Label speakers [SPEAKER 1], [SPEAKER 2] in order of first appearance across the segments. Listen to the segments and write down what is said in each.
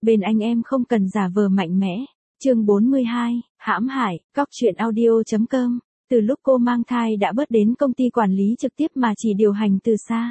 [SPEAKER 1] Bên anh em không cần giả vờ mạnh mẽ. Chương 42, hãm hại, cóc truyện audio.com. Từ lúc cô mang thai đã bớt đến công ty quản lý trực tiếp mà chỉ điều hành từ xa.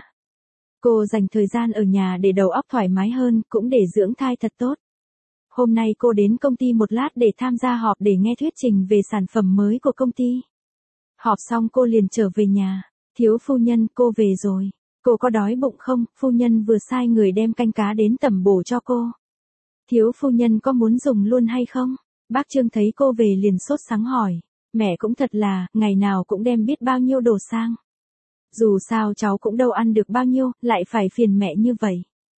[SPEAKER 1] Cô dành thời gian ở nhà để đầu óc thoải mái hơn, cũng để dưỡng thai thật tốt. Hôm nay cô đến công ty một lát để tham gia họp để nghe thuyết trình về sản phẩm mới của công ty. Họp xong cô liền trở về nhà. Thiếu phu nhân, cô về rồi. Cô có đói bụng không? Phu nhân vừa sai người đem canh cá đến tẩm bổ cho cô. Thiếu phu nhân có muốn dùng luôn hay không? Bác Trương thấy cô về liền sốt sắng hỏi. Mẹ cũng thật là, ngày nào cũng đem biết bao nhiêu đồ sang. Dù sao cháu cũng đâu ăn được bao nhiêu, lại phải phiền mẹ như vậy.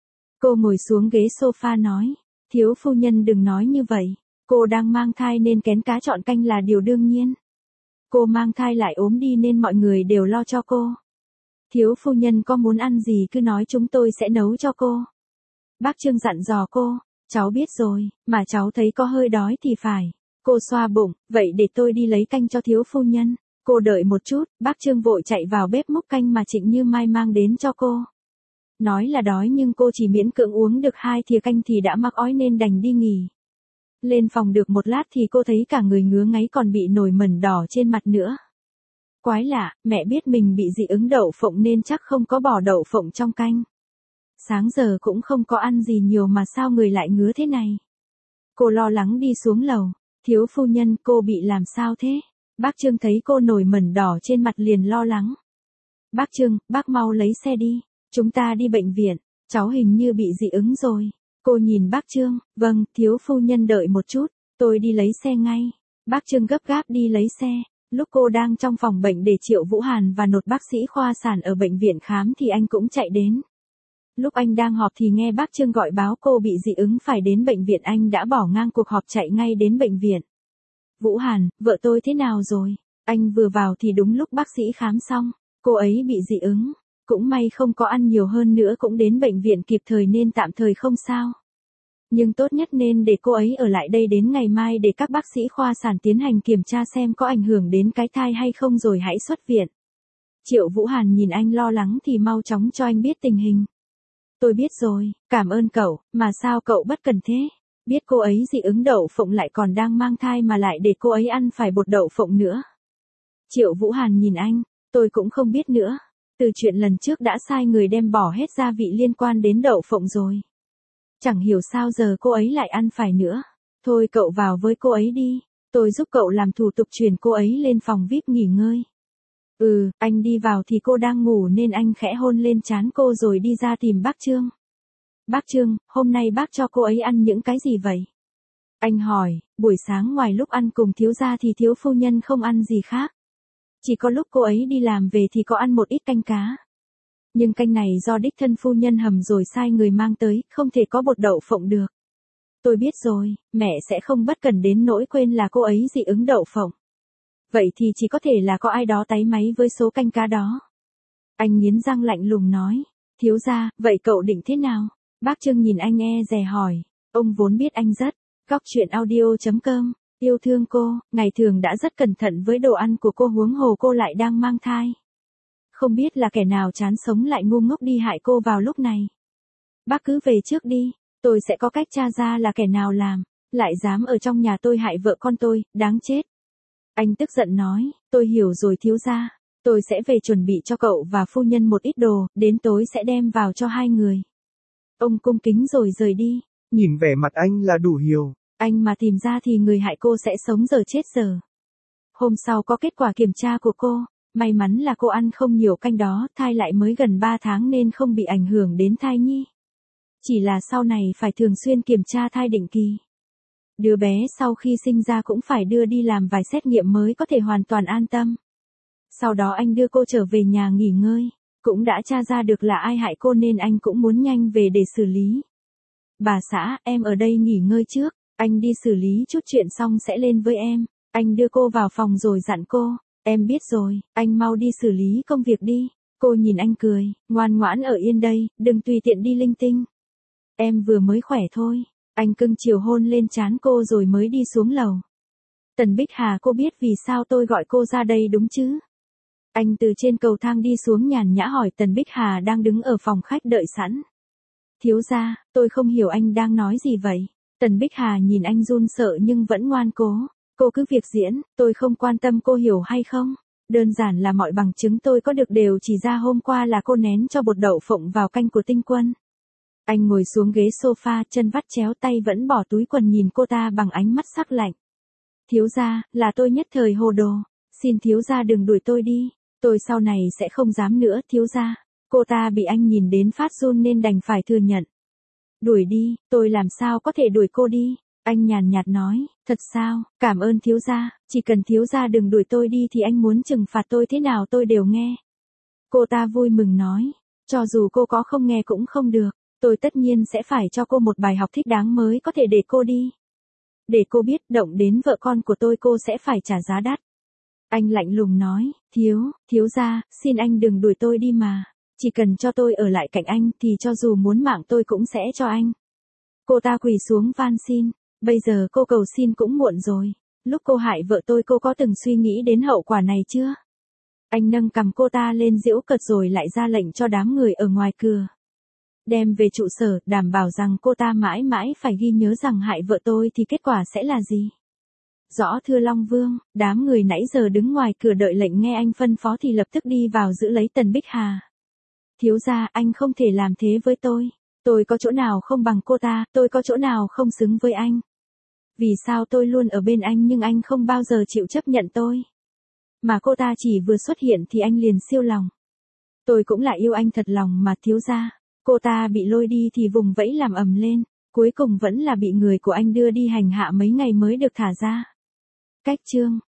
[SPEAKER 1] Cô ngồi xuống ghế sofa nói. Thiếu phu nhân đừng nói như vậy. Cô đang mang thai nên kén cá chọn canh là điều đương nhiên. Cô mang thai lại ốm đi nên mọi người đều lo cho cô. Thiếu phu nhân có muốn ăn gì cứ nói chúng tôi sẽ nấu cho cô. Bác Trương dặn dò cô. Cháu biết rồi, mà cháu thấy có hơi đói thì phải. Cô xoa bụng, vậy để tôi đi lấy canh cho thiếu phu nhân. Cô đợi một chút, bác Trương vội chạy vào bếp múc canh mà Trịnh Như Mai mang đến cho cô. Nói là đói nhưng cô chỉ miễn cưỡng uống được 2 thìa canh thì đã mắc ói nên đành đi nghỉ. Lên phòng được một lát thì cô thấy cả người ngứa ngáy còn bị nổi mẩn đỏ trên mặt nữa. Quái lạ, mẹ biết mình bị dị ứng đậu phộng nên chắc không có bỏ đậu phộng trong canh. Sáng giờ cũng không có ăn gì nhiều mà sao người lại ngứa thế này. Cô lo lắng đi xuống lầu. Thiếu phu nhân, cô bị làm sao thế? Bác Trương thấy cô nổi mẩn đỏ trên mặt liền lo lắng. Bác Trương, bác mau lấy xe đi. Chúng ta đi bệnh viện. Cháu hình như bị dị ứng rồi. Cô nhìn bác Trương. Vâng, thiếu phu nhân đợi một chút. Tôi đi lấy xe ngay. Bác Trương gấp gáp đi lấy xe. Lúc cô đang trong phòng bệnh để Triệu Vũ Hàn và nột bác sĩ khoa sản ở bệnh viện khám thì anh cũng chạy đến. Lúc anh đang họp thì nghe bác Trương gọi báo cô bị dị ứng phải đến bệnh viện, anh đã bỏ ngang cuộc họp chạy ngay đến bệnh viện. Vũ Hàn, vợ tôi thế nào rồi? Anh vừa vào thì đúng lúc bác sĩ khám xong, cô ấy bị dị ứng. Cũng may không có ăn nhiều hơn nữa cũng đến bệnh viện kịp thời nên tạm thời không sao. Nhưng tốt nhất nên để cô ấy ở lại đây đến ngày mai để các bác sĩ khoa sản tiến hành kiểm tra xem có ảnh hưởng đến cái thai hay không rồi hãy xuất viện. Triệu Vũ Hàn nhìn anh lo lắng thì mau chóng cho anh biết tình hình. Tôi biết rồi, cảm ơn cậu, mà sao cậu bất cần thế? Biết cô ấy dị ứng đậu phộng lại còn đang mang thai mà lại để cô ấy ăn phải bột đậu phộng nữa. Triệu Vũ Hàn nhìn anh, tôi cũng không biết nữa. Từ chuyện lần trước đã sai người đem bỏ hết gia vị liên quan đến đậu phộng rồi. Chẳng hiểu sao giờ cô ấy lại ăn phải nữa. Thôi cậu vào với cô ấy đi, tôi giúp cậu làm thủ tục chuyển cô ấy lên phòng VIP nghỉ ngơi. Anh đi vào thì cô đang ngủ nên anh khẽ hôn lên trán cô rồi đi ra tìm bác Trương. Bác Trương, hôm nay bác cho cô ấy ăn những cái gì vậy? Anh hỏi, buổi sáng ngoài lúc ăn cùng thiếu gia thì thiếu phu nhân không ăn gì khác. Chỉ có lúc cô ấy đi làm về thì có ăn một ít canh cá. Nhưng canh này do đích thân phu nhân hầm rồi sai người mang tới, không thể có bột đậu phộng được. Tôi biết rồi, mẹ sẽ không bất cẩn đến nỗi quên là cô ấy dị ứng đậu phộng. Vậy thì chỉ có thể là có ai đó táy máy với số canh cá đó. Anh nghiến răng lạnh lùng nói. Thiếu gia, vậy cậu định thế nào? Bác Trương nhìn anh e dè hỏi. Ông vốn biết anh rất. Cóc truyện audio.com. Yêu thương cô, ngày thường đã rất cẩn thận với đồ ăn của cô huống hồ cô lại đang mang thai. Không biết là kẻ nào chán sống lại ngu ngốc đi hại cô vào lúc này. Bác cứ về trước đi, tôi sẽ có cách tra ra là kẻ nào làm. Lại dám ở trong nhà tôi hại vợ con tôi, đáng chết. Anh tức giận nói, tôi hiểu rồi thiếu gia, tôi sẽ về chuẩn bị cho cậu và phu nhân một ít đồ, đến tối sẽ đem vào cho hai người. Ông cung kính rồi rời đi.
[SPEAKER 2] Nhìn vẻ mặt anh là đủ hiểu.
[SPEAKER 1] Anh mà tìm ra thì người hại cô sẽ sống giờ chết giờ. Hôm sau có kết quả kiểm tra của cô, may mắn là cô ăn không nhiều canh đó, thai lại mới gần 3 tháng nên không bị ảnh hưởng đến thai nhi. Chỉ là sau này phải thường xuyên kiểm tra thai định kỳ. Đứa bé sau khi sinh ra cũng phải đưa đi làm vài xét nghiệm mới có thể hoàn toàn an tâm. Sau đó anh đưa cô trở về nhà nghỉ ngơi. Cũng đã tra ra được là ai hại cô nên anh cũng muốn nhanh về để xử lý. Bà xã, em ở đây nghỉ ngơi trước. Anh đi xử lý chút chuyện xong sẽ lên với em. Anh đưa cô vào phòng rồi dặn cô. Em biết rồi, anh mau đi xử lý công việc đi. Cô nhìn anh cười, ngoan ngoãn ở yên đây, đừng tùy tiện đi linh tinh. Em vừa mới khỏe thôi. Anh cưng chiều hôn lên trán cô rồi mới đi xuống lầu. Tần Bích Hà, cô biết vì sao tôi gọi cô ra đây đúng chứ? Anh từ trên cầu thang đi xuống nhàn nhã hỏi Tần Bích Hà đang đứng ở phòng khách đợi sẵn. Thiếu gia, tôi không hiểu anh đang nói gì vậy. Tần Bích Hà nhìn anh run sợ nhưng vẫn ngoan cố. Cô cứ việc diễn, tôi không quan tâm cô hiểu hay không. Đơn giản là mọi bằng chứng tôi có được đều chỉ ra hôm qua là cô nén cho bột đậu phộng vào canh của Tinh Quân. Anh ngồi xuống ghế sofa, chân vắt chéo tay vẫn bỏ túi quần nhìn cô ta bằng ánh mắt sắc lạnh. Thiếu gia, là tôi nhất thời hồ đồ. Xin thiếu gia đừng đuổi tôi đi. Tôi sau này sẽ không dám nữa thiếu gia. Cô ta bị anh nhìn đến phát run nên đành phải thừa nhận. Đuổi đi, tôi làm sao có thể đuổi cô đi. Anh nhàn nhạt nói, thật sao, cảm ơn thiếu gia, chỉ cần thiếu gia đừng đuổi tôi đi thì anh muốn trừng phạt tôi thế nào tôi đều nghe. Cô ta vui mừng nói, cho dù cô có không nghe cũng không được, tôi tất nhiên sẽ phải cho cô một bài học thích đáng mới có thể để cô đi. Để cô biết động đến vợ con của tôi cô sẽ phải trả giá đắt. Anh lạnh lùng nói, thiếu gia, xin anh đừng đuổi tôi đi mà. Chỉ cần cho tôi ở lại cạnh anh thì cho dù muốn mạng tôi cũng sẽ cho anh. Cô ta quỳ xuống van xin, bây giờ cô cầu xin cũng muộn rồi. Lúc cô hại vợ tôi cô có từng suy nghĩ đến hậu quả này chưa? Anh nâng cằm cô ta lên giễu cợt rồi lại ra lệnh cho đám người ở ngoài cửa. Đem về trụ sở, đảm bảo rằng cô ta mãi mãi phải ghi nhớ rằng hại vợ tôi thì kết quả sẽ là gì. Rõ thưa Long Vương, đám người nãy giờ đứng ngoài cửa đợi lệnh nghe anh phân phó thì lập tức đi vào giữ lấy Tần Bích Hà. Thiếu gia, anh không thể làm thế với tôi. Tôi có chỗ nào không bằng cô ta, tôi có chỗ nào không xứng với anh. Vì sao tôi luôn ở bên anh nhưng anh không bao giờ chịu chấp nhận tôi. Mà cô ta chỉ vừa xuất hiện thì anh liền siêu lòng. Tôi cũng là yêu anh thật lòng mà thiếu gia. Cô ta bị lôi đi thì vùng vẫy làm ầm lên. Cuối cùng vẫn là bị người của anh đưa đi hành hạ mấy ngày mới được thả ra. Cách chương